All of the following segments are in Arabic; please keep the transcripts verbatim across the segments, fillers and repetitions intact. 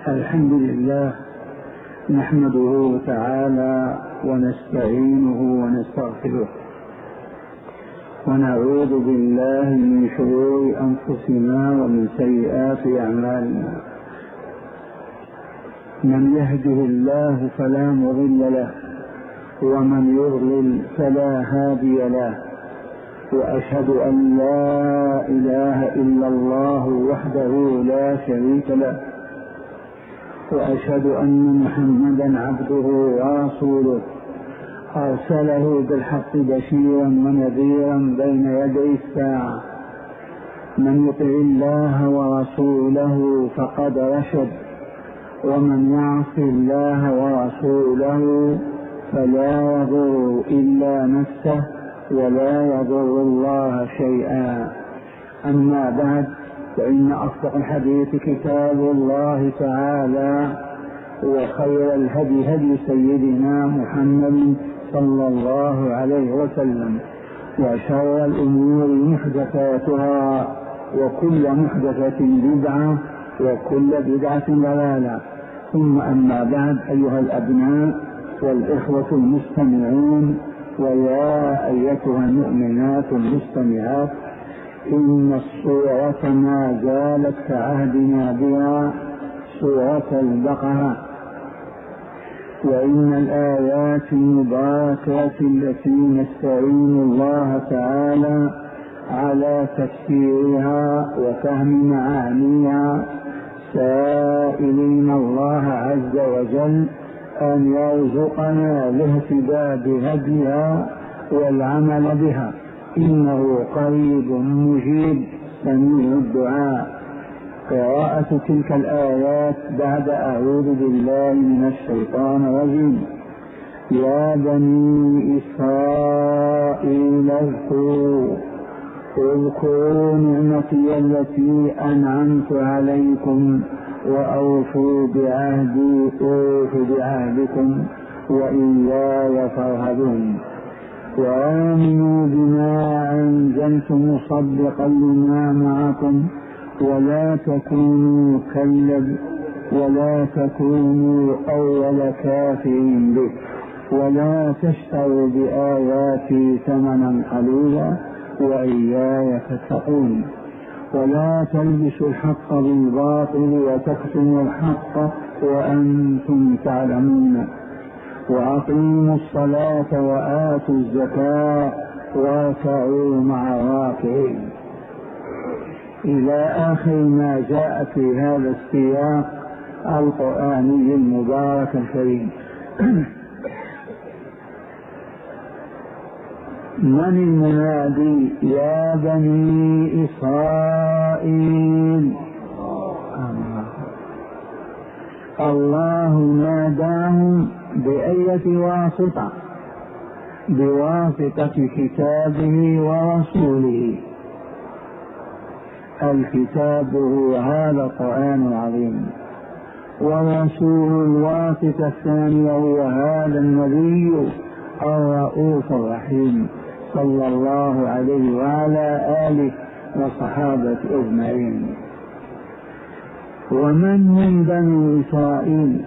الحمد لله نحمده تعالى ونستعينه ونستغفره ونعوذ بالله من شرور أنفسنا ومن سيئات أعمالنا. من يهده الله فلا مضل له ومن يضلل فلا هادي له، وأشهد أن لا إله إلا الله وحده لا شريك له، وأشهد أن محمدا عبده ورسوله أرسله بالحق بشيرا ونذيرا بين يدي الساعة. من يطع الله ورسوله فقد رشد، ومن يعص الله ورسوله فلا يضر إلا نفسه ولا يضر الله شيئا. أما بعد، فإن أصدق الحديث كتاب الله تعالى، وخير الهدي هدي سيدنا محمد صلى الله عليه وسلم، وشر الأمور محدثاتها، وكل محدثة بدعة، وكل بدعة ضلالة. ثم أما بعد، أيها الأبناء والإخوة المستمعون، ويا أيتها المؤمنات المستمعات، إن الصورة ما زالت كعهدنا بها سورة البقرة، وإن الآيات المباركة التي نستعين الله تعالى على تفسيرها وفهم معانيها، سائلين الله عز وجل أن يرزقنا الاهتداء بهديها والعمل بها، إنه قريب مجيب سميع الدعاء. قراءة تلك الآيات بعد أعوذ بالله من الشيطان الرجيم. يا بني إسرائيل اذكروا اذكروا نعمتي التي أنعمت عليكم وأوفوا بعهدي أوف بعهدكم وإياي فارهبون، وآمنوا بما أنزلت مصدقا لما معكم، ولا تكونوا كالذين ولا تكونوا أول كافر به، ولا تشتروا بآياتي ثمنا قليلا وإياي فاتقون، ولا تلبسوا الحق بالباطل وتكتموا الحق وأنتم تعلمون، وأقيموا الصلاة وآتوا الزكاة واركعوا مع الراكعين، إلى آخر ما جاء في هذا السياق القرآني المبارك الكريم. من المنادي؟ يا بني إسرائيل. الله ناداهم بأية واسطة؟ بواسطة كتابه ورسوله. الكتاب هو هذا القرآن العظيم، ورسول الواسطة الثانية هو هذا النبي الرؤوف الرحيم صلى الله عليه وعلى آله وصحابة أجمعين. ومن هم بنو إسرائيل؟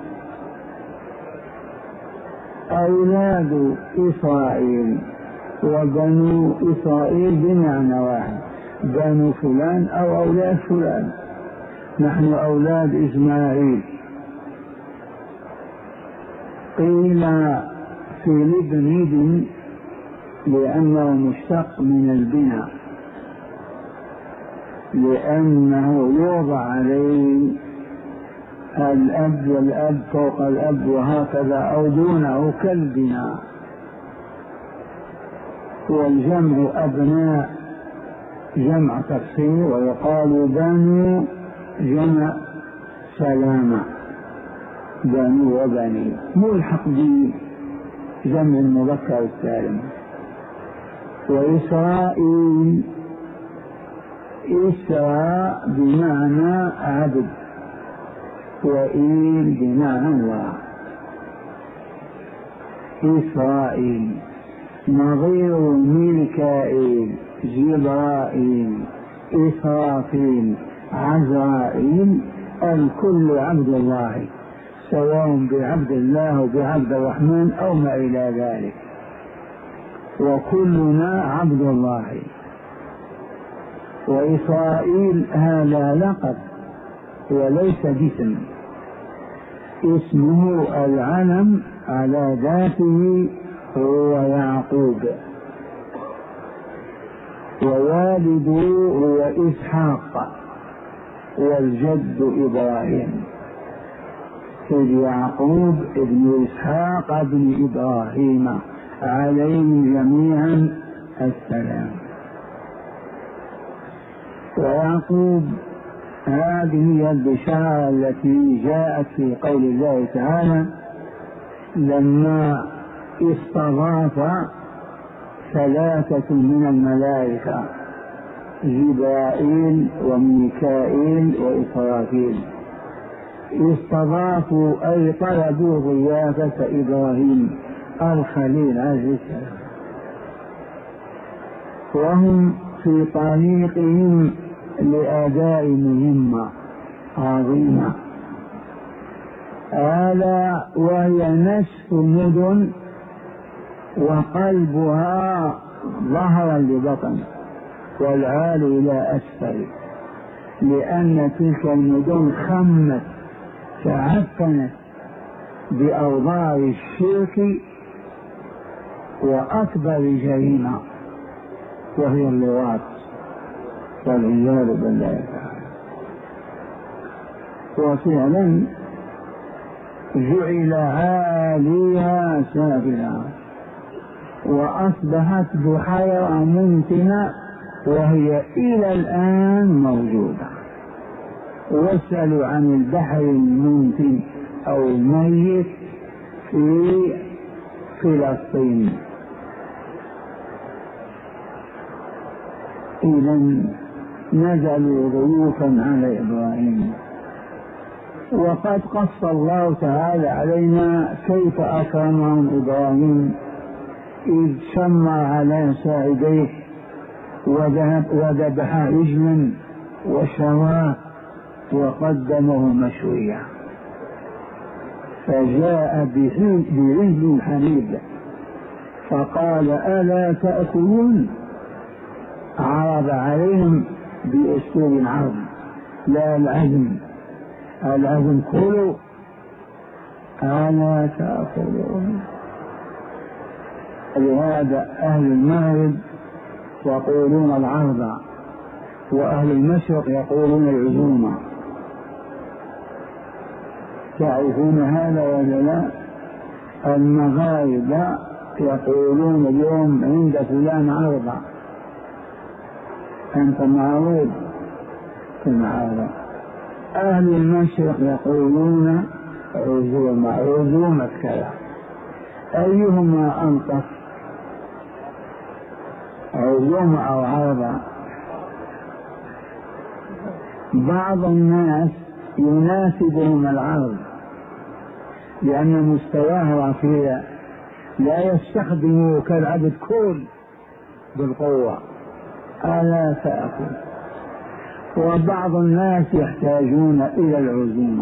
أولاد إسرائيل، وبنو إسرائيل بمعنى واحد، بنو فلان أو أولاد فلان. نحن أولاد إسماعيل. قيل في الابن ابن لأنه مشتق من البناء، لأنه يوضع عليه الأب والأب فوق الأب وهكذا أو دونه كالبناء. والجمع أبناء جمع تفسير، ويقال بنو جمع سلامة، بنو وبني، ملحق بجمع المذكر السالم. وإسرائيل، إسراء بمعنى عبد، وإيل بمعنى الله. إسرائيل نظير ميكائيل، جبرائيل، إسرافيل، عزرائيل، الكل عبد الله، سواء بعبد الله أو بعبد الرحمن أو ما إلى ذلك، وكلنا عبد الله. وإسرائيل هذا لقب وليس جسم، اسمه العلم على ذاته هو يعقوب، ووالده هو إسحاق، والجد إبراهيم، إذ يعقوب ابن إسحاق ابن إبراهيم عليهم جميعا السلام. ويعقوب هذه هي البشارة التي جاءت في قول الله تعالى لما استضاف ثلاثة من الملائكة، جبرائيل وميكائيل وإسرافيل، استضافوا أي طلبوا ضيافة إبراهيم الخليل عليه السلام، وهم في طريقهم لأداء مهمة عظيمة، ألا وهي نسف مدن وقلبها ظهرا لبطن والعال إلى أسفل، لأن تلك المدن خمت تعفنت بأوضاع الشرك وأكبر جريمة وهي اللواط والعياذ بالله تعالى. وفعلا جعل عاليها سافلا وأصبحت بحيرة ممتنة، وهي إلى الآن موجودة. واسألوا عن البحر الممتن أو الميت في فلسطين. إذا نزلوا ضيوفا على إبراهيم، وقد قص الله تعالى علينا كيف أكرمهم إبراهيم إذ شمر على ساعديه وذبح عجلا وشواه وقدمه مشويا، فجاء بعجل حنيذ فقال ألا تأكلون؟ عرض عليهم بأسلوب العرض لا العزم، العزم كلوا ألا تأكلون. لهذا أهل المغرب يقولون العرض، وأهل المشرق يقولون العزومة. تعرفون هذا ولا لا؟ المغاربة يقولون اليوم عند فلان عرض، أنت معروض في المعارض. أهل المشرق يقولون عزومة، عزومة كذا. أيهما أنقص، عزومة أو عرض؟ بعض الناس يناسبهم العرض لأن مستواه رفيع، لا يستخدمه كالعبد كل بالقوة ألا تأكل. وبعض الناس يحتاجون إلى العزومة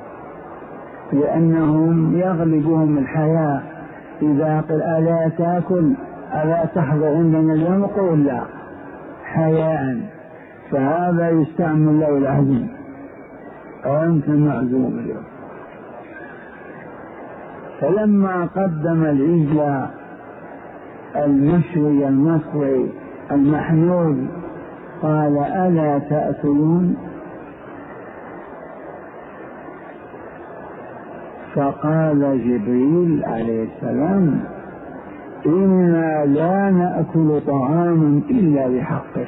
لأنهم يغلبهم الحياة، إذا قل ألا تأكل ألا تحضر عندنا اليوم قول لا حياء، فهذا يستعمل له العزم، أنت معزوم اليوم. فلما قدم العجل المشوي المصري المحنون قال ألا تأكلون؟ فقال جبريل عليه السلام إنا لا نأكل طعاما إلا بحقه.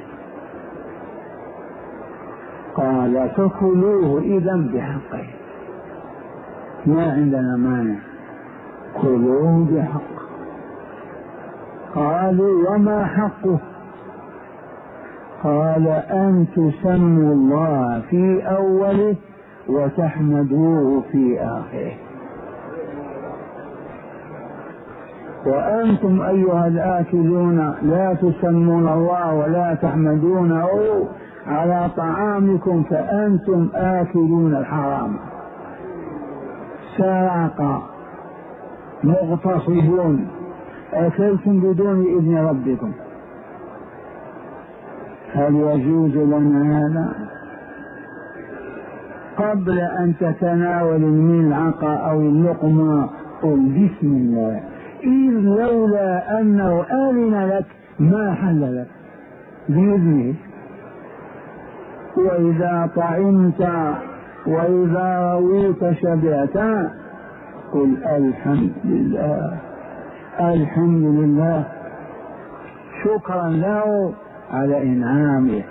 قال فكلوه إذن بحقه، ما عندنا مانع، كلوه بحق. قالوا وما حقه؟ قال أن تسموا الله في أوله وتحمدوه في آخره. وأنتم أيها الآكلون لا تسمون الله ولا تحمدونه على طعامكم فأنتم آكلون الحرام، سرق، مغتصبون، أكلتم بدون إذن ربكم. هل يجوز لنا هذا؟ قبل أن تتناول الملعقة أو اللقمة قل بسم الله، إذ لولا أنه آذن لك ما حل لك بإذنه. وإذا طعمت وإذا رويت شبعت قل الحمد لله، الحمد لله، شكرا له على إنعامه.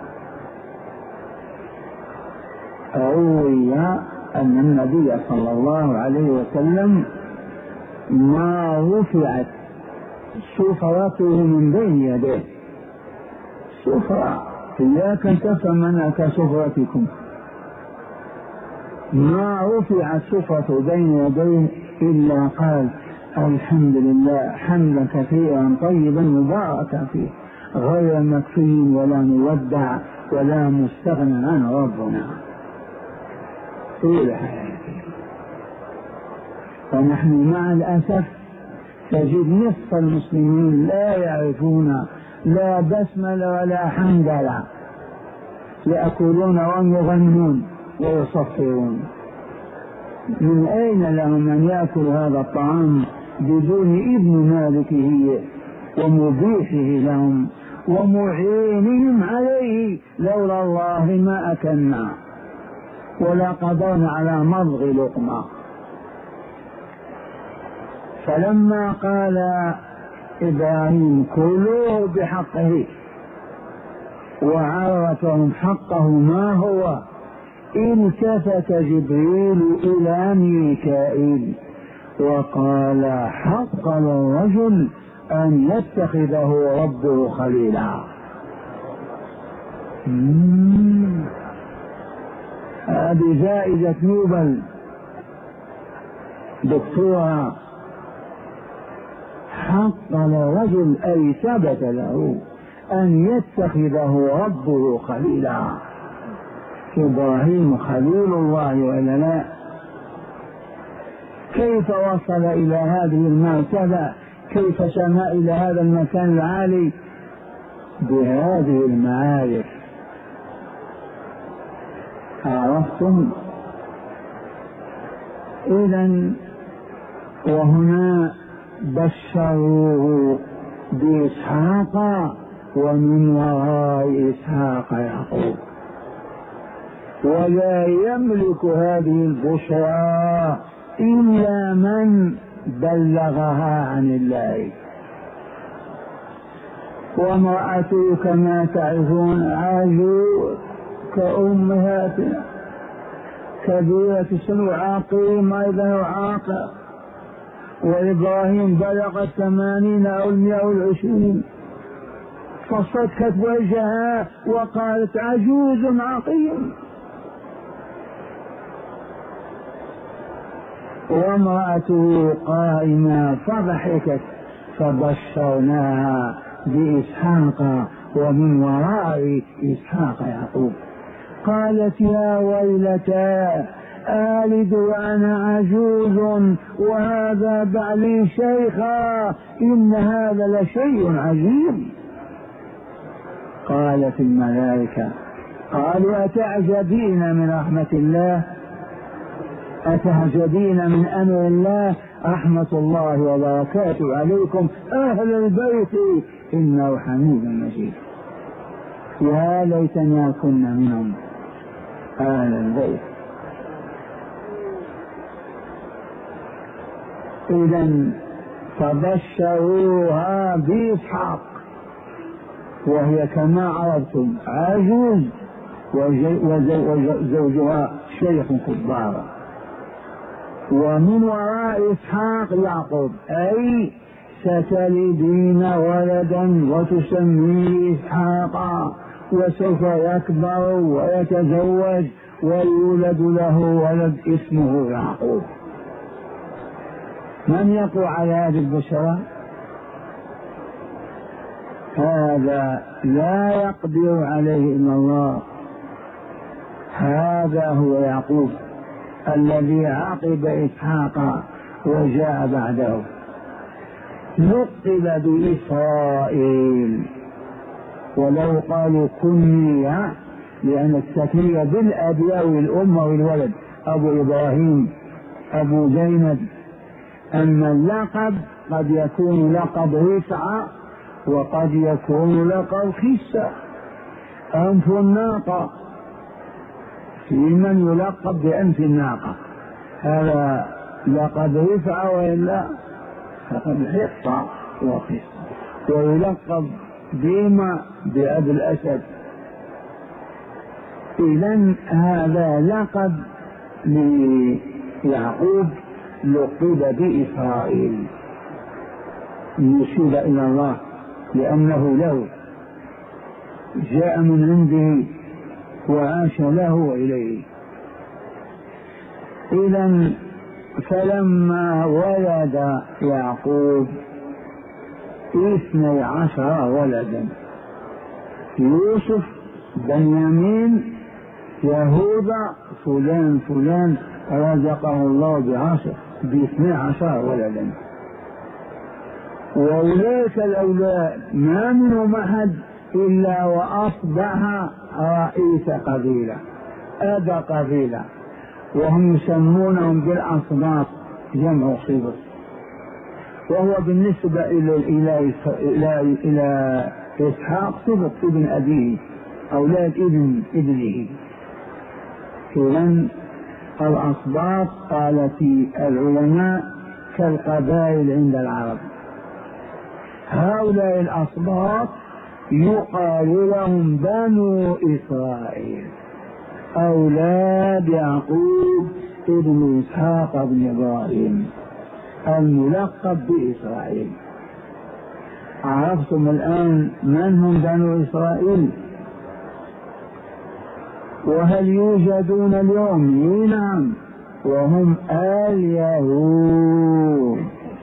روي أن النبي صلى الله عليه وسلم ما رفعت سفرته من بين يديه، سفرة إياك أن تفهم أنها كسفرتكم، ما رفعت سفرة بين يديه إلا قال الحمد لله حمدا كثيرا طيبا مباركا فيه، غير مكفي ولا مودع ولا مستغنى عنه ربنا طول حياته. ونحن مع الأسف تجد نصف المسلمين لا يعرفون لا بسملة ولا حمدلة، يأكلون وهم يغنون ويصفرون. من أين لهم أن يأكل هذا الطعام بدون إذن مالكه ومبيحه لهم ومعينهم عليه؟ لولا الله ما أكلنا ولا قدرنا على مضغ لقمة. فلما قال إبراهيم كلوه بحقه وعرفهم حقه ما هو، التفت جبريل إلى ميكائيل وقال حق للرجل أن يتخذه ربه خليلا. هذه جائزة نوبل دكتورة. حق للرجل أي ثبت له أن يتخذه ربه خليلا. إبراهيم خليل الله ولا لا؟ كيف وصل إلى هذه المرتبة؟ كيف سمى إلى هذا المكان العالي؟ بهذه المعارف. عرفتم؟ إذن وهنا بشروه بإسحاق ومن وراء إسحاق يعقوب، ولا يملك هذه البشرى إلا من بلغها عن الله. وامرأته كما تعرفون عاجوز كأمهاتنا كبيرة السن عاقيم أيضا عاقر، وإبراهيم بلغت ثمانين أو المئة والعشرين فصكت وجهها وقالت عجوز عقيم. وامرأته قائمة فضحكت فبشرناها بإسحاق ومن وراء إسحاق يعقوب. قالت يا ويلتى آلد وأنا عجوز وهذا بعلي شيخا إن هذا لشيء عجيب. قالت الملائكة قالوا أتعجبين من رحمة الله، أتعجبين من أمر الله، رحمة الله وبركاته عليكم أهل البيت إنه حميد مجيد. يا ليتنا كنا منهم أهل البيت. إذن فبشروها بإسحاق وهي كما عرفتم عجوز وزوجها شيخ كبار، ومن وراء إسحاق يعقوب أي ستلدين ولدا وتسميه إسحاق وسوف يكبر ويتزوج ويولد له ولد اسمه يعقوب. من يقوى على هذه البشرى؟ هذا لا يقدر عليه إلا الله. هذا هو يعقوب الذي عقب إسحاق وجاء بعده، لقب بإسرائيل. ولو قالوا كنية لأن التكنية بالأب أو الأم أو الولد، أبو إبراهيم، أبو زينب. أما اللقب قد يكون لقب رفعة وقد يكون لقب خسة. أنف الناقة، في من يلقب بأنف الناقة، هذا لقب رفعة، وإلا فقد حطة وخسة. ويلقب ديما بأبي الأسد. إذن هذا لقب ليعقوب، لقب بإسرائيل، يشير إلى الله لأنه له جاء من عنده وعاش له وإليه. إذن فلما ولد يعقوب اثني عشر ولدا، يوسف، بنيامين، يهوذا، فلان فلان، رزقه الله بعشر باثني عشر ولدا. وأولئك الأولاد ما منهم أحد إلا وأصبح رئيس قبيلة، أبا قبيلة، وهم يسمونهم بالأصباط، جمع صبط. وهو بالنسبة إلى إلى إلى, إلى إسحاق صبط ابن أبيه، أولاد ابن ابنه. إذن الأصباط قال في العلماء كالقبائل عند العرب. هؤلاء الأصباط يقال لهم بنو إسرائيل، أولاد يعقوب ابن إسحاق بن إبراهيم، الملقب بإسرائيل. عرفتم الآن من هم بنو إسرائيل؟ وهل يوجدون اليوم؟ نعم، وهم اليهود.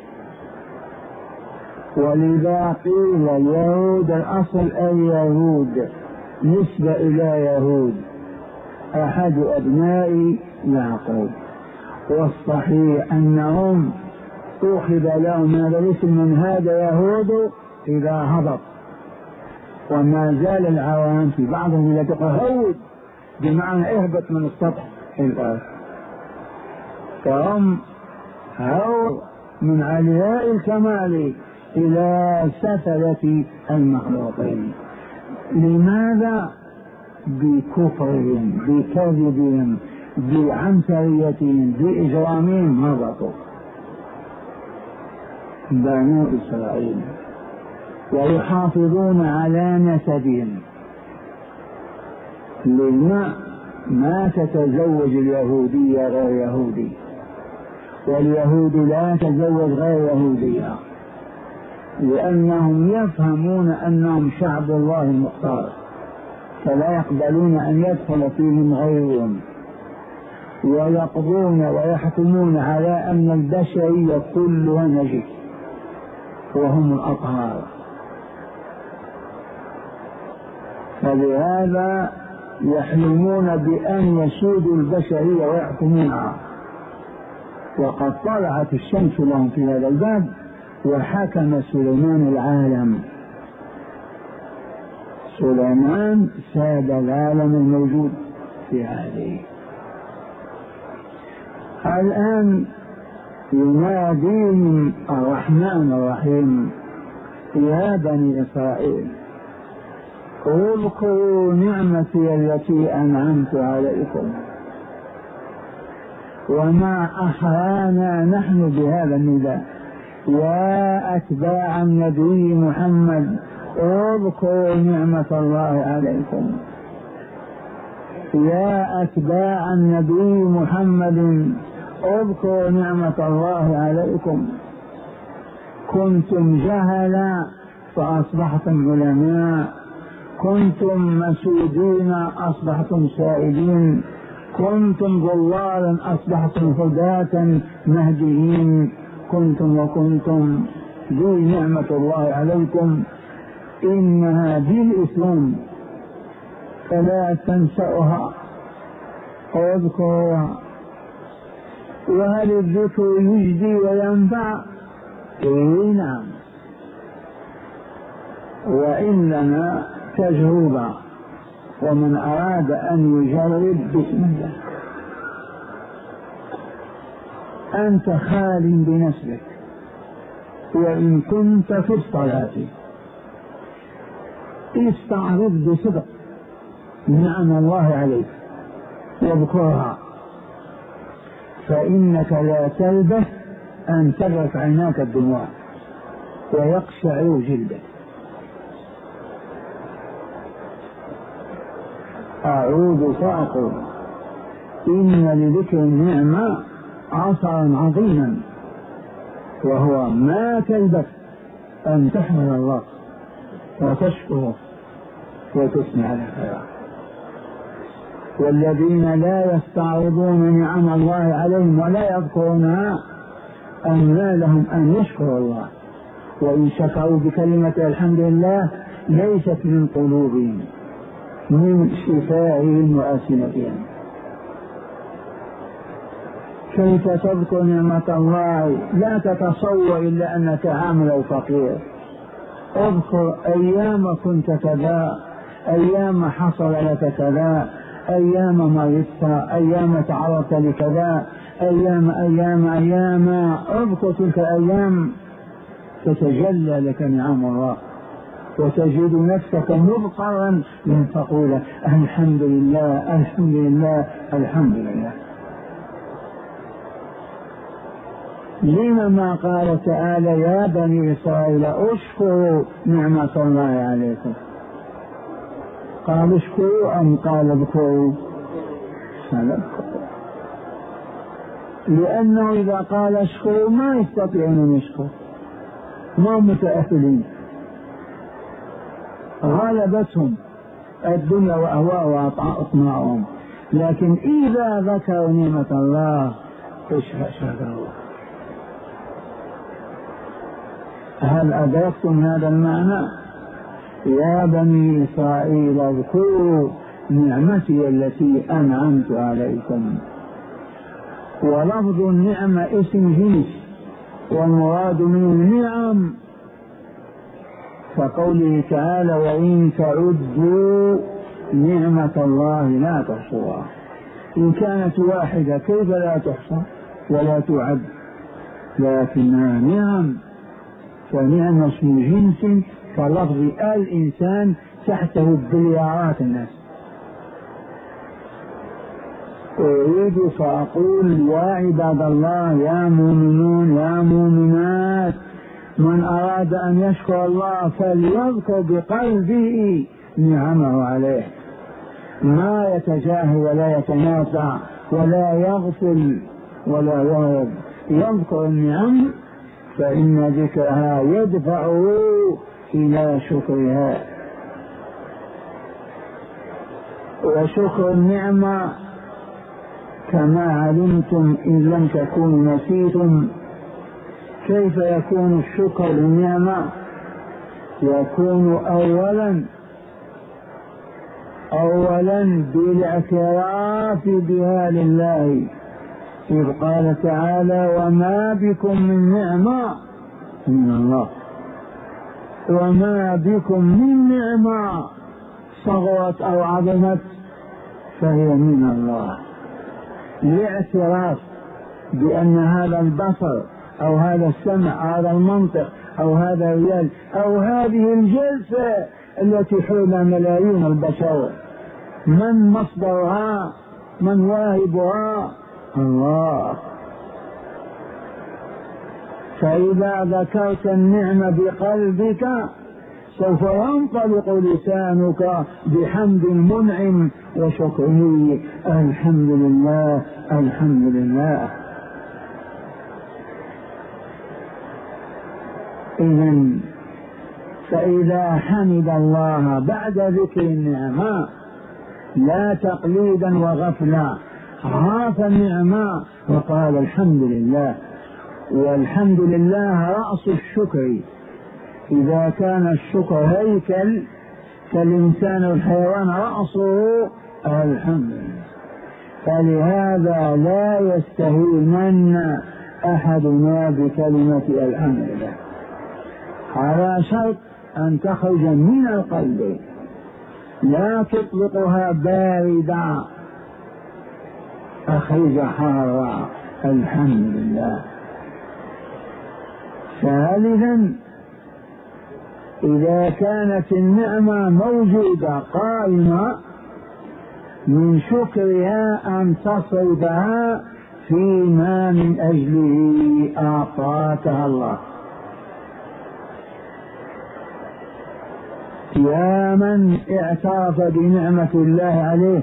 ولذا قيل اليهود الأصل اليهود، نسبة إلى يهود، أحد أبناء يعقوب. والصحيح أنهم أخذ لهم هذا الاسم من هذا يهود إذا هبط، وما زال العوام في بعضهم إلى تقهود بمعنى اهبط من السطح الآن. فهم هو من علياء الكمال إلى سفلة المخلوقين. لماذا؟ بكفرهم، بكذبهم، بعنتريتهم، بإجرامهم هبطوا بنو إسرائيل. ويحافظون على نسبهم، للماء ما تتزوج اليهودية غير يهودي، واليهود لا تتزوج غير يهودية، لأنهم يفهمون أنهم شعب الله المختار، فلا يقبلون أن يدخل فيهم غيرهم. ويقضون ويحكمون على أن البشرية كلها نجس وهم الأطهار. فلهذا يحلمون بأن يسودوا البشرية ويحكمونها. وقد طلعت الشمس لهم في هذا الباب، وحكم سليمان العالم. سليمان ساد العالم الموجود في هذه. الآن يناديهم الرحمن الرحيم: يا بني إسرائيل اذكروا نعمتي التي أنعمت عليكم. وما أحرانا نحن بهذا النداء: يا أتباع النبي محمد اذكروا نعمة الله عليكم. يا أتباع النبي محمد اذكروا نعمة الله عليكم. كنتم جهلا فأصبحتم علماء، كنتم مسودين أصبحتم سائلين، كنتم ضلالا أصبحتم هداة مهديين، كنتم وكنتم ذي نعمة الله عليكم. إنها بالإسلام فلا تنسأها واذكرها. وهل الذكر يجدي وينفع؟ إيه نعم، وإنما تجربة، ومن أراد أن يجرب بسم الله. أنت خال بنفسك وإن كنت في الصلاة استعرض بصدق نعم الله عليك واذكرها، فإنك لا تلبث أن تغرق عيناك الدموع ويقشعر جلدك. أعود فأقول إن لذكر النعمة عصرا عظيما، وهو ما تلبث أن تحمد الله وتشكره وتثني على خيره. والذين لا يستعرضون نعم الله عليهم ولا يذكرونها أن لهم أن يشكروا الله، وإن شكروا بكلمة الحمد لله ليست من قلوبهم، من شفاههم وألسنتهم. كيف تذكر نعمة الله؟ لا تتصور إلا أنك عامل أو فقير. اذكر أيام كنت كذا، أيام حصل لك كذا، أيام مرضت، أيام تعرضت لكذا، أيام أيام أيام اذكر تلك الأيام تتجلى لك نعم الله، وتجد نفسك مضطرا من تقول الحمد لله الحمد لله الحمد لله. لما قال تعالى يا بني إسرائيل اشكروا نعمة الله عليكم؟ قال اشكروا أم قال اذكروا؟ لأنه إذا قال اشكروا ما يستطيعون أن يشكروا، ما متأهلين، غلبتهم الدنيا وأهواء وأطماعهم. لكن إذا ذكروا نعمة الله شكر الله. هل أدركتم هذا المعنى؟ يا بني إسرائيل اذكروا نعمتي التي أنعمت عليكم. ولفظ النعمة اسم جنس، والمراد منه النعم، كقوله تعالى وإن تعدوا نعمة الله لا تحصوها. إن كانت واحدة كيف لا تحصى ولا تعد؟ لكنها نعم، فنعم اسم جنس كلفظ الإنسان تحته بليارات الناس. أريد فأقول يا عباد الله، يا مؤمنون يا مؤمنات، من أراد أن يشكر الله فليذكر بقلبه نعمه عليه، ما يتجاهل ولا يتنازع ولا يغفل ولا يهرب، يذكر النعم فإن ذكرها يدفعه إلى شكرها. وشكر النعمة كما علمتم إن لم تكونوا نسيتم كيف يكون الشكر للنعمة؟ يكون أولا أولا بالاعتراف بها لله، إذ قال تعالى وما بكم من نعمة من الله، وما بكم من نعمة صغرت أو عظمت فهي من الله. الاعتراف بأن هذا البصر أو هذا السمع أو هذا المنطق أو هذا اليد أو هذه الجلسة التي حول ملايين البشر من مصدرها؟ من واهبها؟ الله. فإذا ذكرت النعمة بقلبك سوف ينطلق لسانك بحمد المنعم وشكره، الحمد لله الحمد لله. إذن فإذا حمد الله بعد ذكر النعمة لا تقليدا وغفلا، عاف النعمة وقال الحمد لله. والحمد لله رأس الشكر، إذا كان الشكر هيكل كالإنسان والحيوان رأسه الحمد لله. فلهذا لا يستهين أحدنا بكلمة الحمد لله، على شرط أن تخرج من القلب، لا تطلقها باردة، أخرج حارة الحمد لله. ثالثا إذا كانت النعمة موجودة قائمة من شكرها أن تصرفها فيما من أجله أعطاكها الله. يا من اعترف بنعمة الله عليه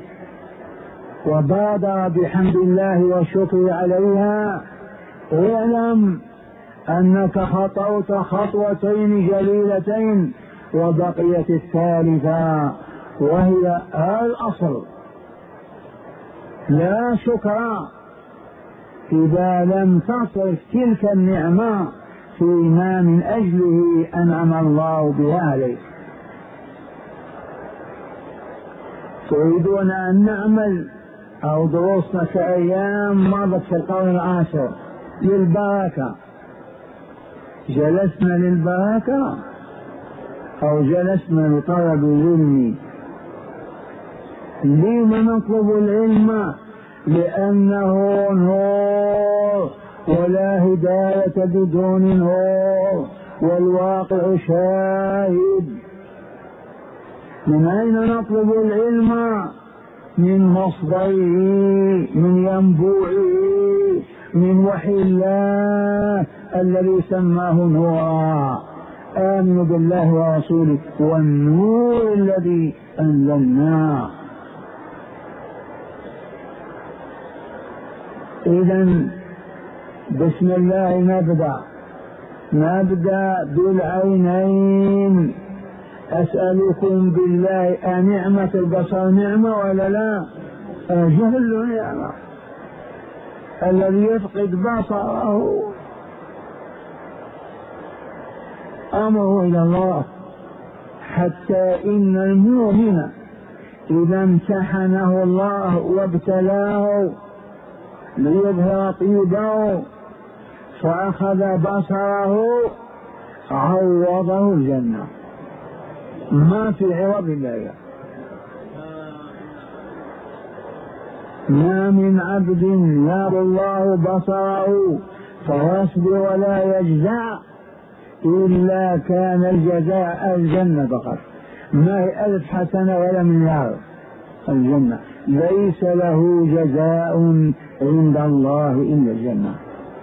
وبادر بحمد الله والشكر عليها، اعلم أنك خطوت خطوتين جليلتين وبقيت الثالثة وهي الأصل. لا شكر إذا لم تصرف تلك النعمة فيما من أجله أنعم الله بها عليك. تريدون أن نعمل أو دروسنا كأيام مضت في القرن العاشر للبركة، جلسنا للبركة أو جلسنا لطلب العلم؟ لما نطلب العلم؟ لأنه نور، ولا هداية بدون نور، والواقع شاهد. من أين نطلب العلم؟ من مصدره، من ينبوعه، من وحي الله الذي سماه نورا. آمنوا بالله ورسوله والنور الذي أنزلناه. إذن بسم الله نبدأ نبدأ بالعينين. أسألكم بالله أنعمة البصر نعمة ولا لا؟ أجل نعمة. الذي يفقد بصره أمره إلى الله، حتى إن المؤمن إذا امتحنه الله وابتلاه ليظهر طيبه فأخذ بصره عوضه الجنة، ما في عوض الله. ما من عبد يرى الله بصره فيصبر ولا يجزع إلا كان الجزاء الجنة فقط، ما هي ألف حسنة ولا مليار، الجنة. ليس له جزاء عند الله إلا الجنة.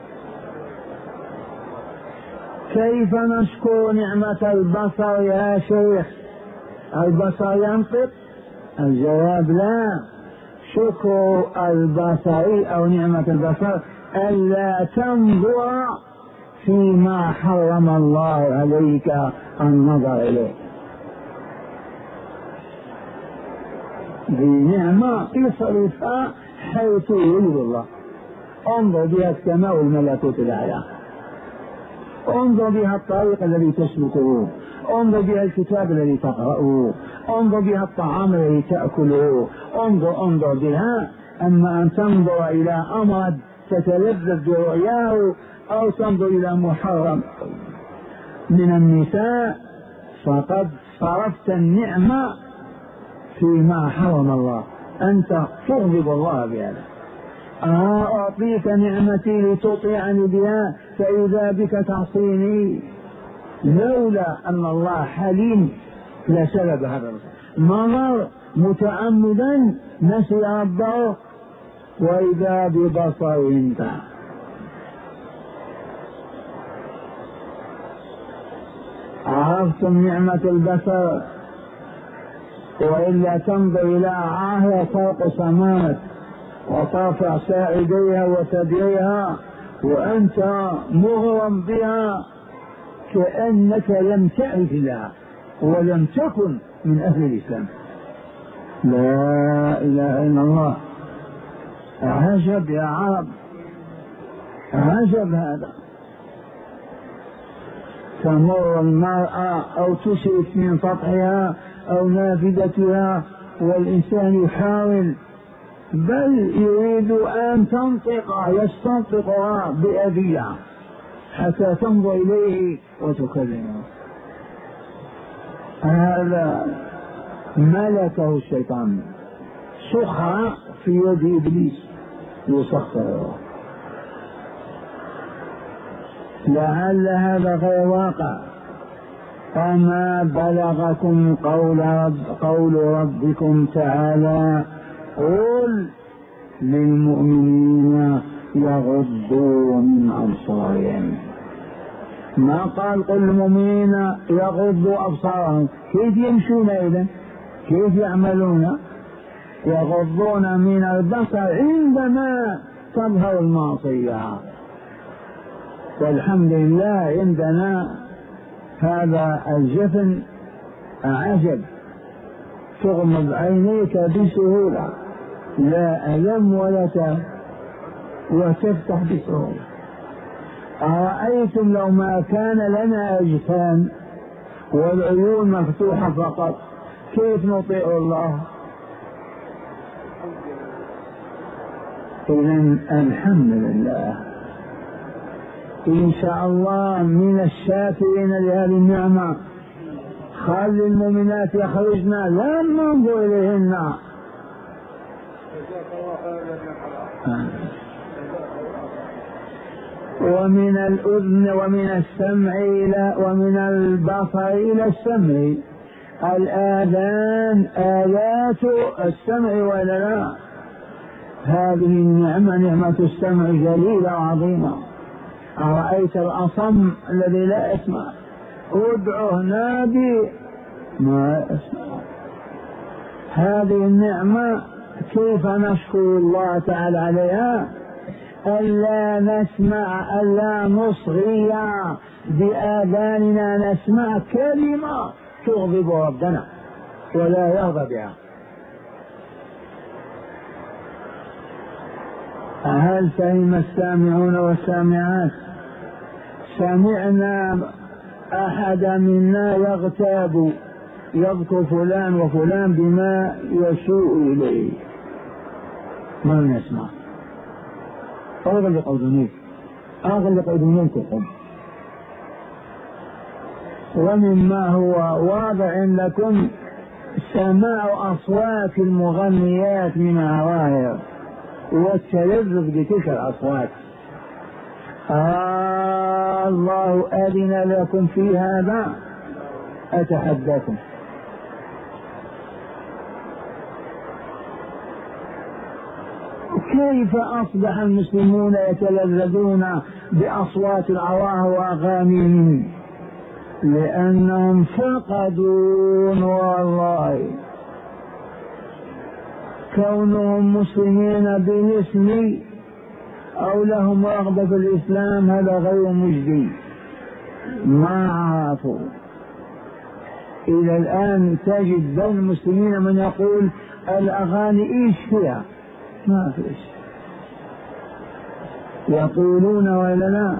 كيف نشكر نعمة البصر يا شيخ؟ البصر ينطق؟ الجواب لا. شكر البصر أو نعمة البصر ألا تنظر فيما حرم الله عليك النظر إليه. بنعمة اصرفها حيث يريد الله. انظر بها السماء والملكوت الأعلى، انظر بها الطريق الذي تسلكه، انظر بها الكتاب الذي تقرأه، انظر بها الطعام الذي تأكله، انظر انظر بها. أما أن تنظر إلى أمر تتلذذ برؤياه أو تنظر إلى محرم من النساء فقد صرفت النعمة فيما حرم الله، أنت تغضب الله بهذا. أعطيك نعمتي لتطيعني بها فإذا بك تعصيني. لولا أن الله حليم لسلب هذا النظر متعمدا، نسي ربه وإذا ببصره انتهى. عرفتم نعمة البصر؟ وإلا تنظر إلى عاهر فوق سماوات وترفع ساعديها وثدييها وأنت مغرم بها كأنك لم تعرف الله ولم تكن من أهل الإسلام. لا إله إلا الله. عجب يا عرب، عجب هذا. تمر المرأة أو تشرف من سطحها أو نافذتها والإنسان يحاول، بل يريد أن تنطق يستنطقها بأذية حتى تنظر إليه وتكلمه. هذا ملكه الشيطان، سخر في يد إبليس يسخره. لعل هذا غير واقع. أما بلغكم قول, رب قول ربكم تعالى قل للمؤمنين يغضوا من أبصارهم، ما قال قل للمؤمنين يغضوا أبصارهم. كيف يمشون إذن؟ كيف يعملون؟ يغضون من البصر عندما تظهر المعصية. والحمد لله عندنا هذا الجفن عجب، تغمض عينيك بسهولة لا ألم ولا تاب وتفتح بسهولة. أرأيتم لو ما كان لنا أجفان والعيون مفتوحة فقط كيف نطيع الله؟ إذن الحمد لله إن شاء الله من الشاكرين لهذه النعمة. خلي المؤمنات يخرجن لا ننظر إليهن. ومن الأذن ومن السمع إلى ومن البصر إلى السمع. الآذان آلات السمع ولا لا؟ هذه النعمة نعمة السمع جليلة وعظيمة. أرأيت الأصم الذي لا يسمع ادعه نادي ما يسمع. هذه النعمة كيف نشكر الله تعالى عليها؟ ألا نسمع ألا نصغي بآذاننا نسمع كلمة تغضب ربنا ولا يرضى بها. هل فهم السامعون والسامعات؟ سمعنا أحد منا يغتاب يذكر فلان وفلان بما يسوء إليه، ما نسمع. أغلق أذنيك أغلق أذنيكم. ومما هو واضع لكم سماع أصوات المغنيات من عوائر والتلذذ بتلك الأصوات. آه الله أذن لكم في هذا. أتحدثكم كيف أصبح المسلمون يتلذذون بأصوات العواه وأغانيهم؟ لأنهم فقدوا نور الله. كونهم مسلمين بالاسم أو لهم رغبة في الإسلام هذا غير مجدي، ما عرفوا. إلى الآن تجد بين المسلمين من يقول الأغاني إيش فيها؟ ما فيش. يقولون ولا لا؟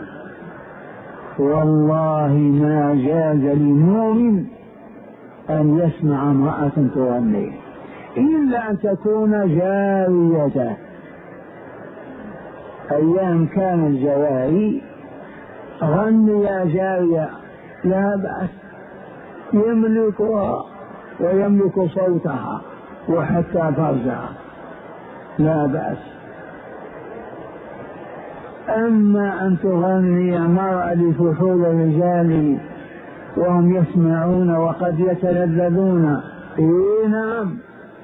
والله ما جاز للمؤمن أن يسمع امرأة تغني إلا أن تكون جارية. أيام كان الجواري غني يا جارية لا بأس، يملكها ويملك صوتها وحتى فرجها لا بأس. أما أن تغني مرأة لفحول الرجال وهم يسمعون وقد يتلذذون، إيه نعم،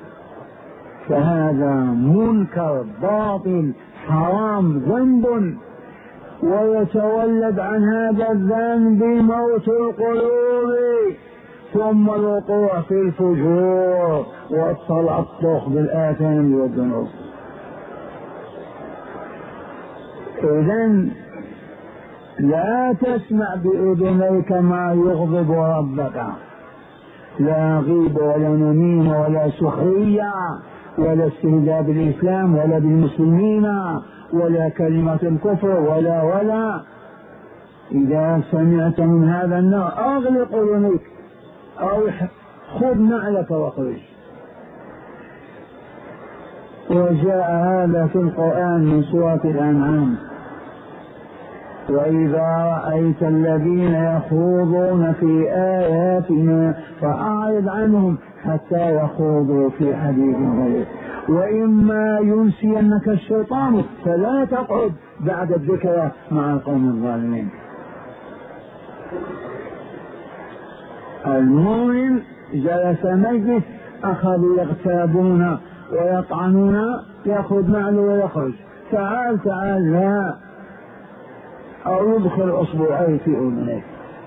فهذا منكر باطل حرام ذنب، ويتولد عن هذا الذنب موت القلوب ثم الوقوع في الفجور والتلطخ بالآثام والذنوب. إذن لا تسمع بأذنيك ما يغضب ربك، لا غيبة ولا نميمة ولا سخرية ولا استهزاء بالإسلام ولا بالمسلمين ولا كلمة الكفر ولا ولا إذا سمعت من هذا النوع أغلق أذنيك أو خذ نعلك واخرج. وجاء هذا في القرآن من سورة الأنعام: وإذا رأيت الذين يخوضون في آياتنا فأعرض عنهم حتى يخوضوا في حديث غيره، وإما ينسينك الشيطان فلا تقعد بعد الذكرى مع القوم الظالمين. المؤمن جلس مجلس أخذوا يغتابون ويطعنون، يأخذ نعله ويخرج، تعال تعال لا، أو يدخل أصبعيه في أذنيه.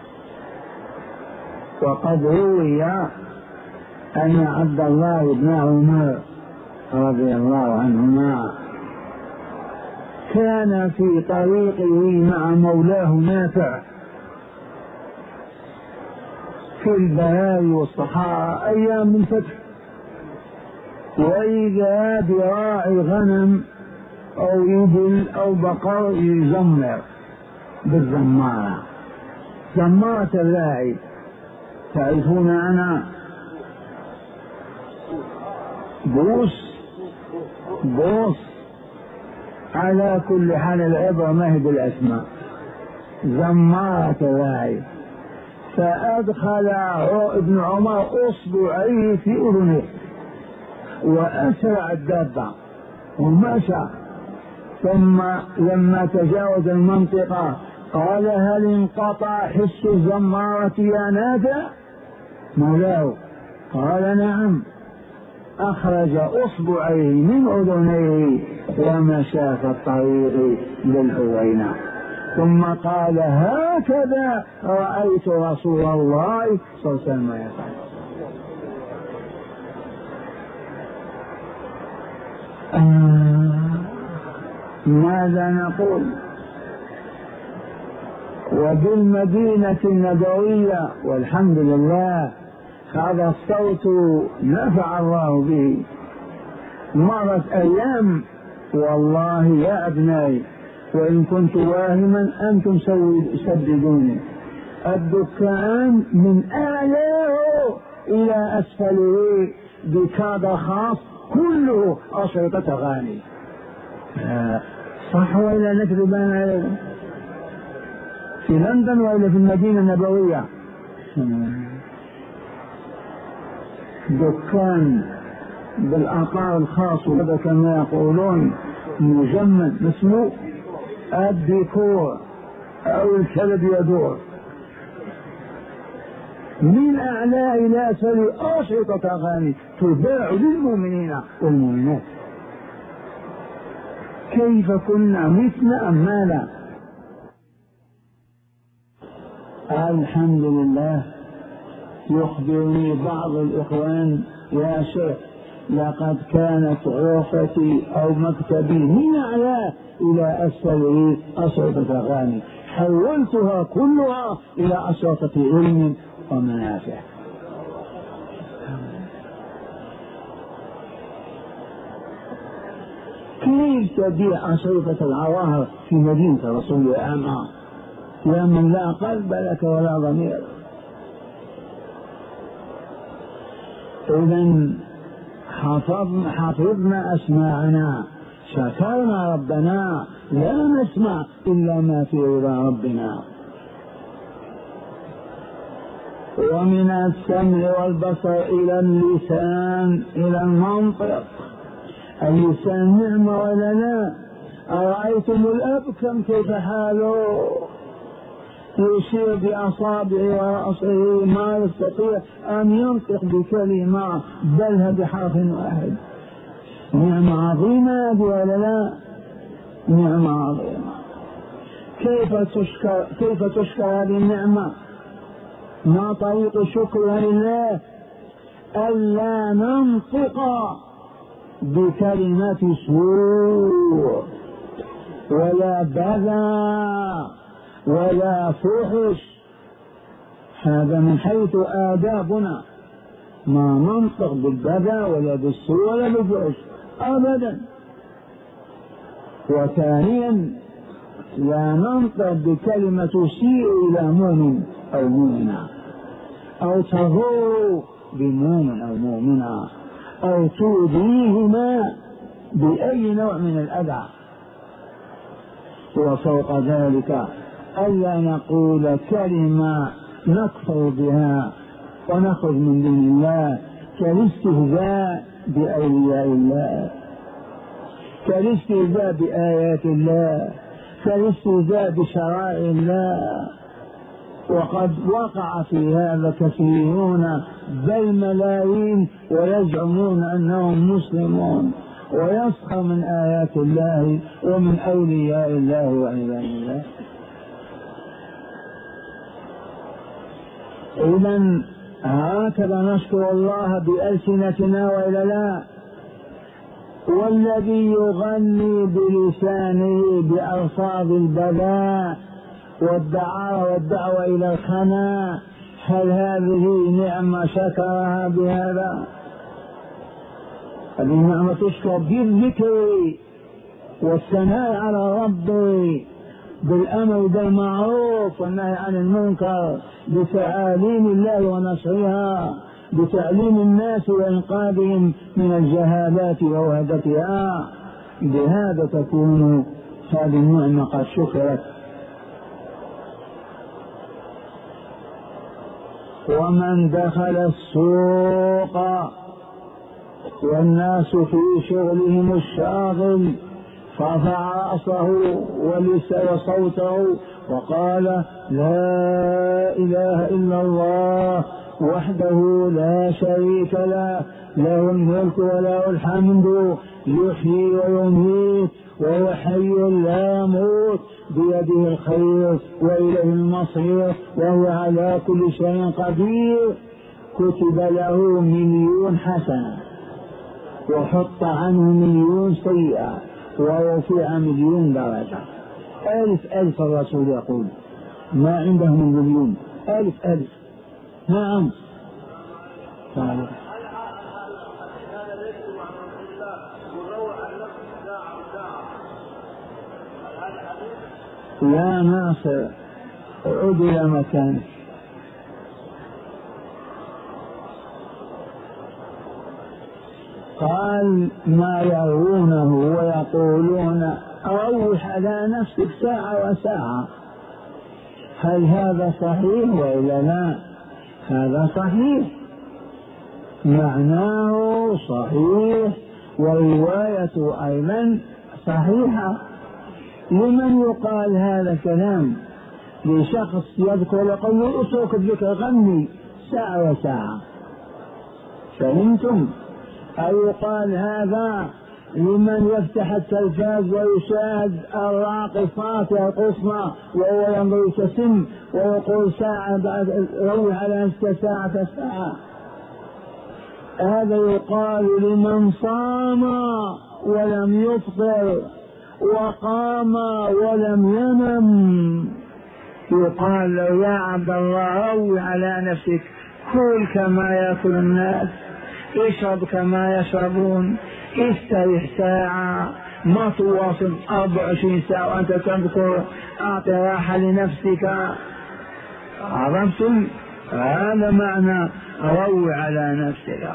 وقد روي أن عبد الله بن عمر رضي الله عنهما كان في طريقه مع مولاه نافع في البراري والصحراء أيام الفتح، وإذا براعي غنم أو إبل أو بقر يزمر بالزمارة، زمارة الراعي تعرفون أنا بوس بوس على كل حال العبرة ما هي بالأسماء، زمارة الراعي. فأدخل ابن عمر أصبعيه في أذنه وأسرع الدابة ومشى، ثم لما تجاوز المنطقة قال: هل انقطع حس الزمارة يا نافع؟ مولاه قال: نعم. أخرج أصبعيه من أذنيه ومشى في الطريق للعوينة، ثم قال: هكذا رأيت رسول الله صلى الله عليه وسلم يفعل. آه ماذا نقول؟ وبالمدينة النبوية والحمد لله هذا الصوت نفع الله به. مرت أيام والله يا أبنائي، وإن كنت واهما أنتم سددوني، الدكان من أعلاه إلى أسفله بكاد خاص كله أشرطة أغاني. صح وإلا نكذب علينا؟ في لندن وإلا في المدينة النبوية دكان بالأعطار الخاص، وهذا كما يقولون مجمد اسمه الديكور أو الكلب يدور، من أعلى إلى أسفل أشرطة أغاني تباع للمؤمنين والمؤمنات. كيف كنا مثل أم ماذا؟ الحمد لله. يخبرني بعض الإخوان: يا شيخ لقد كانت غرفتي أو مكتبي من أعلى إلى أسفل أشرطة أغاني، حولتها كلها إلى أشرطة علم ومنافع. كيف تبيع أشرطة العواهر في مدينة رسول الله يا من لا قلب لك ولا ضمير؟ إذن حفظنا, حفظنا أسماعنا، شكرنا ربنا، لا نسمع إلا ما في رضا ربنا. ومن السمع والبصر إلى اللسان إلى المنطق. اللسان نعمة ولا لا؟ أرأيتم الأب كم كيف حاله؟ يشير بأصابعه ورأسه ما يستطيع أن ينطق بكلمة بل بحرف واحد. نعمة عظيمة ولا لا؟ نعمة عظيمة. كيف تشكر كيف تشكر هذه النعمة؟ ما طريق شكرها لله؟ ألا ننطق بكلمة سوء ولا بذاء ولا فحش، هذا من حيث آدابنا، ما ننطق بالبذاء ولا بالسوء ولا بالفحش أبدا. وثانيا لا ننطق بكلمة تسيء إلى مؤمن أو مؤمنة، أو تضر بمؤمن أو مؤمنة، أو تؤذيهما بأي نوع من الأذى. وفوق ذلك ألا نقول كلمة نكفر بها ونخرج من دين الله، كالاستهزاء بأولياء الله، كالاستهزاء بآيات الله، كالاستهزاء بشرائع الله. وقد وقع في هذا كثيرون بل ملايين ويزعمون أنهم مسلمون ويسخر من آيات الله ومن أولياء الله وعباد الله. إذن هكذا نشكر الله بألسنتنا وإلا لا؟ والذي يغني بلسانه بألفاظ البلاء والدعاء والدعوة إلى الخناء، هل هذه نعمة شكرها بهذا؟ هذه نعمة تشكر بالذكر والثناء على ربه، بالأمر بالمعروف والنهي عن المنكر، بتعاليم الله ونشرها، بتعليم الناس وإنقاذهم من الجهالات ووهدتها. بهذا تكون هذه النعمة قد شكرت. ومن دخل السوق والناس في شغلهم الشاغل فرفع رأسه ولسان صوته وقال لا إله إلا الله وحده لا شريك له، له الملك وله الحمد، يحيي ويميت وهو حي لا يموت، بيده الخير وإليه المصير وهو على كل شيء قدير، كتب له مليون حسنة وحط عنه مليون سيئة ورفع مليون درجة. ألف ألف الرسول يقول ما عنده من مليون، ألف ألف. نعم تعالى. يا ناصر عد إلى مكانك. قال ما يرونه ويقولون روح على نفسك ساعة وساعة. هل هذا صحيح وإلا لا؟ هذا صحيح، معناه صحيح والرواية أيضا صحيحة. لمن يقال هذا الكلام؟ لشخص يذكر يقول له اترك الذكر غني ساعة وساعة، فهمتم؟ أو يقال هذا لمن يفتح التلفاز ويشاهد الراقصات يرقصن وهو ينظر يبتسم ويقول ساعة بعد روح على نفسك ساعة ساعة. هذا يقال لمن صام ولم يفطر وقام ولم ينم، يقال له يا عبد الله روح على نفسك، كل كما يأكل الناس، اشرب كما يشربون، استريح ساعة، ما تواصل أربع وعشرين ساعة وأنت تذكر، أعطي راحة لنفسك. عرفتم؟ هذا معنى روح على نفسك.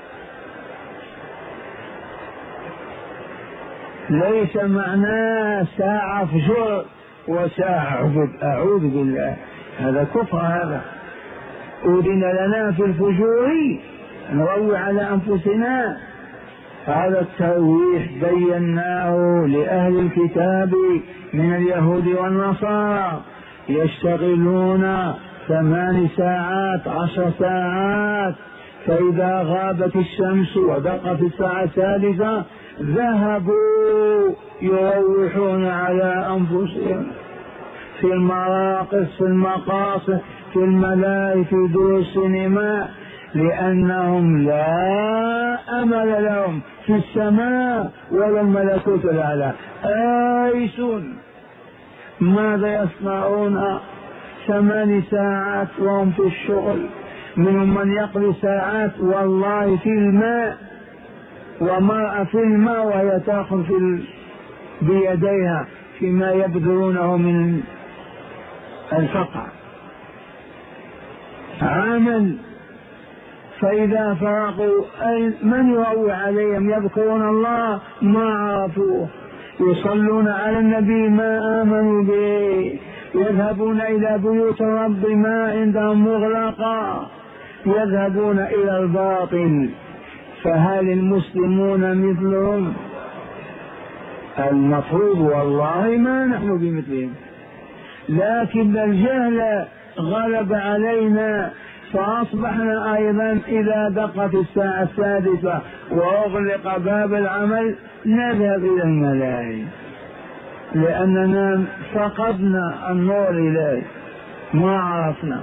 ليس معناه ساعة فجر وساعة عبد، أعوذ بالله، هذا كفر. هذا أذن لنا في الفجور نروح على أنفسنا. هذا الترويح بيناه لأهل الكتاب من اليهود والنصارى، يشتغلون ثمان ساعات عشر ساعات، فإذا غابت الشمس ودقت الساعة الثالثة ذهبوا يروحون على أنفسهم في المراقص، في المقاصد، في الملاهي، في دور السينما، لأنهم لا أمل لهم في السماء ولا الملكوت الأعلى، آيسون. ماذا يصنعون؟ ثمان ساعات وهم في الشغل، منهم من يقضي ساعات والله في الماء، ومرأة في الماء وهي تأخذ في بيديها فيما يبذلونه من الفقر، عمل. فإذا فاقوا من يروي عليهم؟ يذكرون الله ما عرفوه، يصلون على النبي ما آمنوا به، يذهبون إلى بيوت الرب ما عندهم مغلقة، يذهبون إلى الباطل. فهل المسلمون مثلهم؟ المفروض والله ما نحن بمثلهم، لكن الجهل غلب علينا، فأصبحنا أيضا إذا دقت الساعة السادسة وأغلق باب العمل نذهب إلى الملاهي، لأننا فقدنا النور إليه ما عرفنا.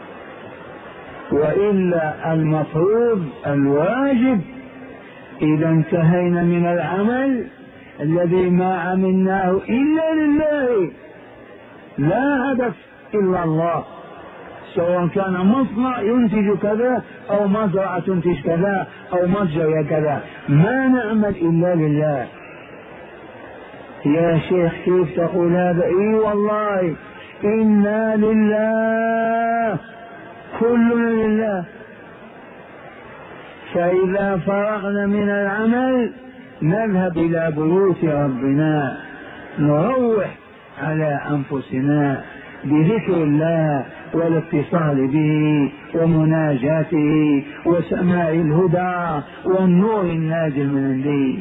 وإلا المفروض الواجب إذا انتهينا من العمل الذي ما عملناه إلا لله، لا هدف إلا الله، سواء كان مصنع ينتج كذا أو مزرعة تنتج كذا أو متجر كذا، ما نعمل إلا لله. يا شيخ كيف تقول هذا؟ إي والله إنا لله، كلنا لله. فإذا فرغنا من العمل نذهب إلى بيوت ربنا، نروح على أنفسنا بذكر الله والاتصال به ومناجاته وسماع الهدى والنور النازل من عنده.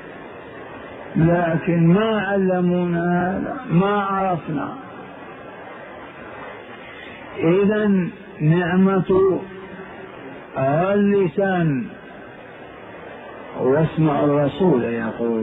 لكن ما علمونا هذا، ما عرفنا. إذن نعمة اللسان. واسمع الرسول يقول: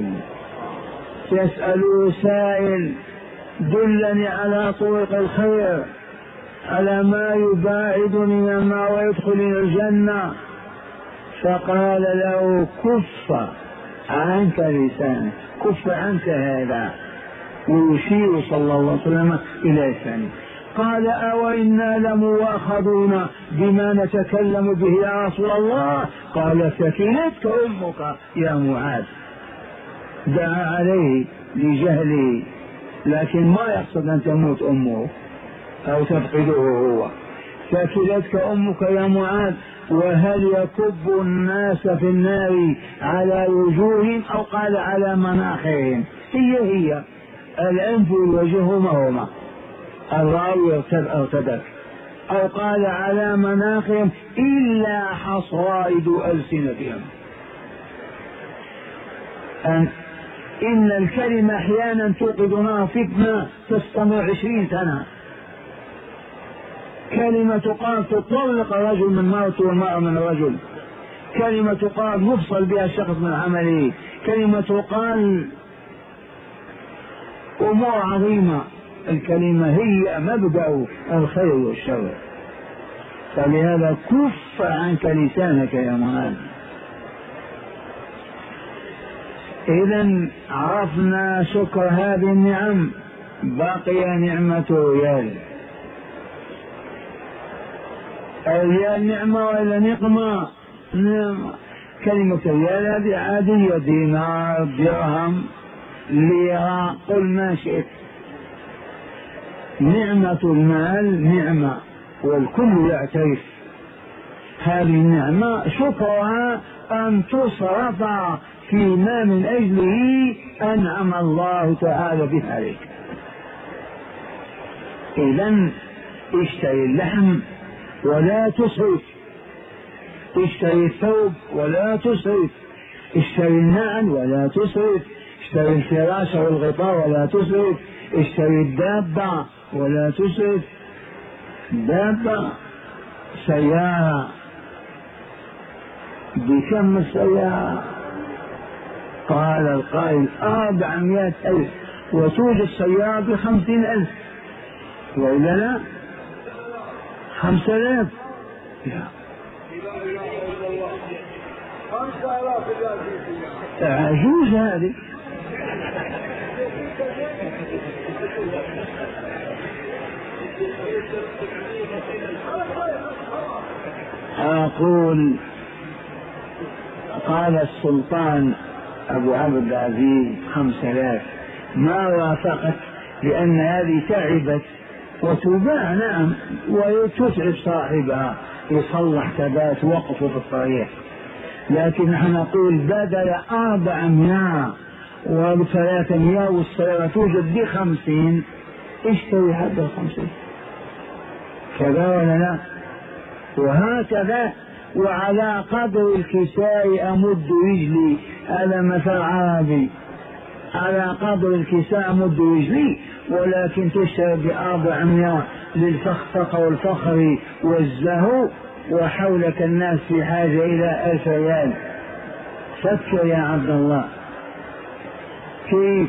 يسأل سائل دلني على طرق الخير، على ما يباعدني من النار ويدخلني الجنة، فقال له: كف عنك لسانك، كف عنك هذا، ويشير صلى الله عليه وسلم إلى لسانه. قال: أو إنا لمؤاخذون بما نتكلم به يا رسول الله؟ قال: سكنتك أمك يا معاذ. دعا عليه لجهله، لكن ما يقصد أن تموت أمه أو تفقده هو. سكنتك أمك يا معاذ. وهل يكب الناس في النار على وجوههم أو قال على مناخرهم؟ هي هي الأنف والوجه هما هما، الراوي ارتدت، أو قال على مناخرهم إلا حصائد ألسنتهم. أن إن الكلمة أحيانا توقد نار فتنة تستمر عشرين سنة. كلمة تقال تطلق الرجل من مرته والمرأة من الرجل، كلمة تقال يفصل بها الشخص من عمله، كلمة تقال أمور عظيمة. الكلمة هي مبدأ الخير والشر. فلهذا كف عنك لسانك يا معاذ. إذا عرفنا شكر هذه النعم، بقي نعمة ريال. الريال نعمة ولا نقمة؟ نعمة. كلمة ريال هذه عادية، دينار، درهم، ليرة، قل ما شئت. نعمة المال نعمة والكل يعترف هذه النعمة، شكرها أن تصرف فيما من أجله أنعم الله تعالى به عليك. إذن اشتري اللحم ولا تسرف، اشتري الثوب ولا تسرف، اشتري النعل ولا تسرف، اشتري الفراش والغطاء ولا تسرف، اشتري الدابة ولا تسرف. دابة سيارة بكم السيارة؟ قال القائل أربعمائة ألف، وتوجد سيارة بخمسين ألف، وإلا لا خمسة آلاف. عجوز هذه. أقول قال السلطان أبو عبد العزيز خمس آلاف، ما وافقت، لأن هذه تعبت وتباع نعم وتتعب صاحبها يصلح ثبات وقفه في الطريق، لكن نحن نقول بدل أربعمائة وثلاثمائة والسيارة توجد بخمسين، اشتري هذا الخمسين، كذا ولا لا؟ وهكذا. وعلى قدر الكساء أمد رجلي، هذا مثل عربي، على قدر الكساء أمد رجلي، ولكن تشتري بأربعمائة للفخفق والفخر والزهو، وحولك الناس في حاجة إلى ألف ريال. فكر يا عبد الله كيف.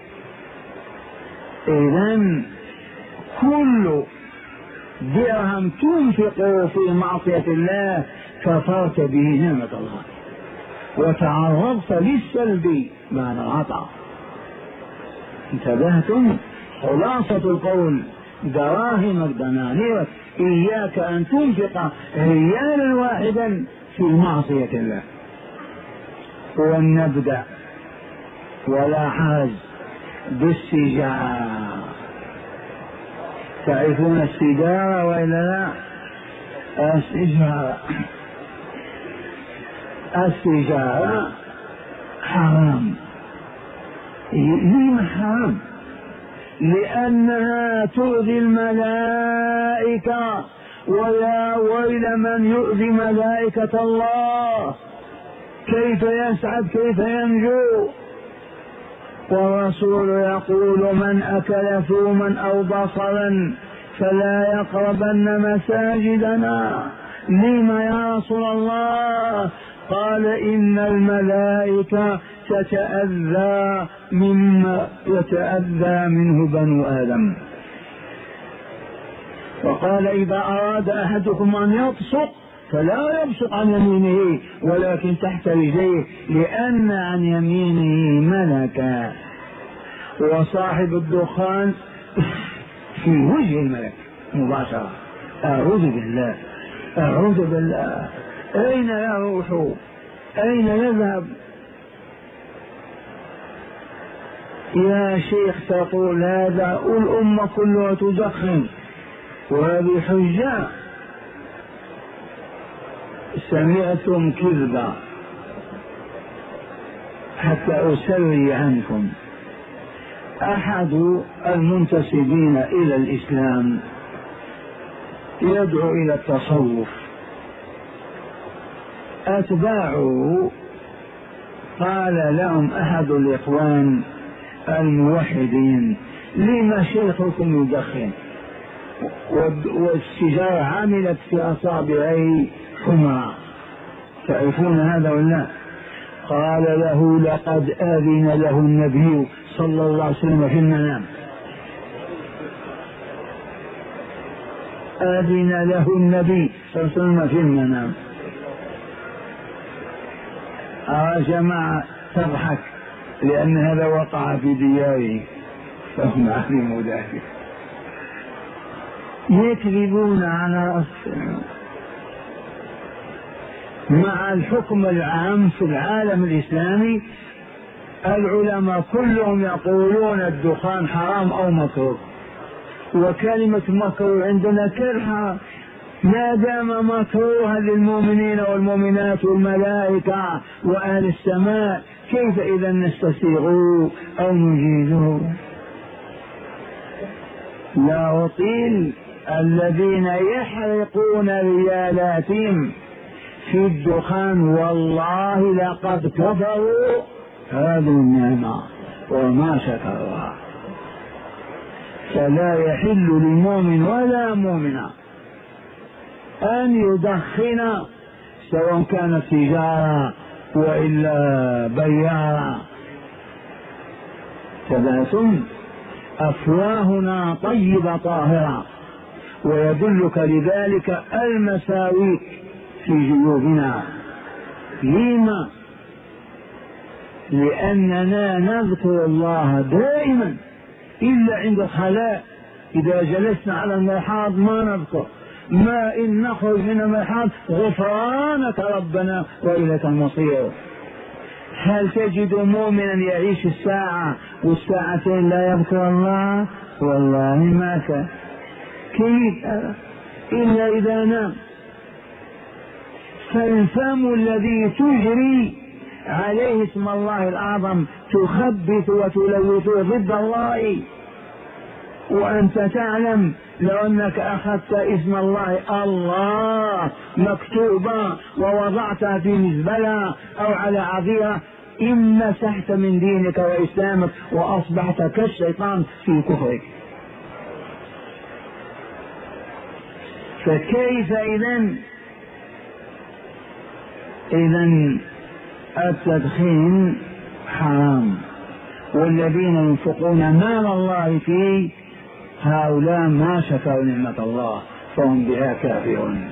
إذن كل درهم تنفقه في معصية الله كفرت به نعمة الله وتعرضت للسلب بعد العطاء. انتبهتم؟ خلاصة القول دراهمك دنانيرك إياك أن تنفق ريالا واحدا في معصية الله. ولنبدأ ولا حرج بالسجارة. تعرفون السجارة وإلا لا؟ السجارة السجارة حرام. لما حرام؟ لأنها تؤذي الملائكة، ويا ويل من يؤذي ملائكة الله، كيف يسعد كيف ينجو؟ والرسول يقول من أكل ثوما أو بصلا فلا يقربن مساجدنا. لما يا رسول الله؟ قال إن الملائكة تتأذى مما يتأذى منه بنو آدم. وقال إذا أراد أحدكم أن يبصق فلا يبصق عن يمينه ولكن تحت رجليه، لأن عن يمينه ملكا، وصاحب الدخان في وجه الملك مباشرة. أعوذ بالله أعوذ بالله، أين يروح؟ أين يذهب؟ يا شيخ تقول هذا والأمة كلها تدخن، وهذه حجة؟ سمعتم كذبا حتى أسري عنكم. أحد المنتسبين إلى الإسلام يدعو إلى التصوف، أتباعه قال لهم أحد الإخوان الموحدين لما شيخكم يدخن والسجارة عملت في أصابعه حمرا، تعرفون هذا ولا؟ قال له لقد آذن له النبي صلى الله عليه وسلم في المنام، آذن له النبي صلى الله عليه وسلم في المنام. آه جماعة تضحك لأن هذا وقع في دياره فهم علموا ذلك، يكذبون على أصلهم. مع الحكم العام في العالم الإسلامي العلماء كلهم يقولون الدخان حرام أو مكروه، وكلمة مكروه عندنا كرهة، ما دام مكروها للمؤمنين والمؤمنات والملائكة وأهل السماء، كيف إذا نستسيغه أو نجيزه؟ لا أطيل الذين يحرقون ريالاتهم في الدخان والله لقد كفروا هذه النعمة وما شكرها. فلا يحل لمؤمن ولا مؤمنة أن يدخن سواء كانت تجارة وإلا بيارة. ثلاث أفواهنا طيبة طاهرة، ويدلك لذلك المساويك في جيوبنا. لما؟ لأننا نذكر الله دائما إلا عند الخلاء، إذا جلسنا على المرحاض ما نذكر، ما إن نخرج من المرحاض غفرانك ربنا وإليك المصير. هل تجد مؤمنا يعيش الساعة والساعتين لا يذكر الله؟ والله ما كان. كيف إلا إذا نام. فالفم الذي تجري عليه اسم الله الأعظم تخبث وتلوث ضد الله، وأنت تعلم لو أنك أخذت اسم الله الله مكتوبا ووضعتها في مزبلة أو على عظيرة إن مسحت من دينك وإسلامك وأصبحت كالشيطان في كفرك. فكيف إذن إذن التدخين حرام، والذين ينفقون مال الله فيه هؤلاء ما شكروا نعمة الله فهم بها كافرون.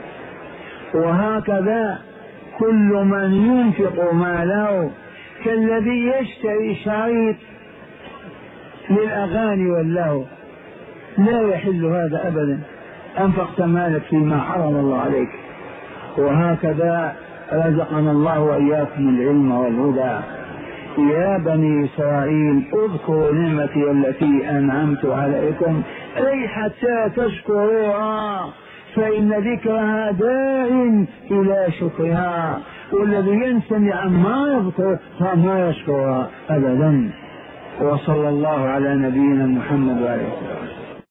وهكذا كل من ينفق ماله كالذي يشتري شريط للأغاني واللهو، لا يحل هذا أبدا. أنفقت مالك فيما حرم الله عليك. وهكذا رزقنا الله وإياكم العلم والهدى. يا بني إسرائيل اذكروا نعمتي التي أنعمت عليكم، أي حتى تشكروها، فإن ذكرها داع إلى شكرها، والذي ينسى عما يذكر فما يشكرها أبدا. وصلى الله على نبينا محمد وعلى آله وسلم.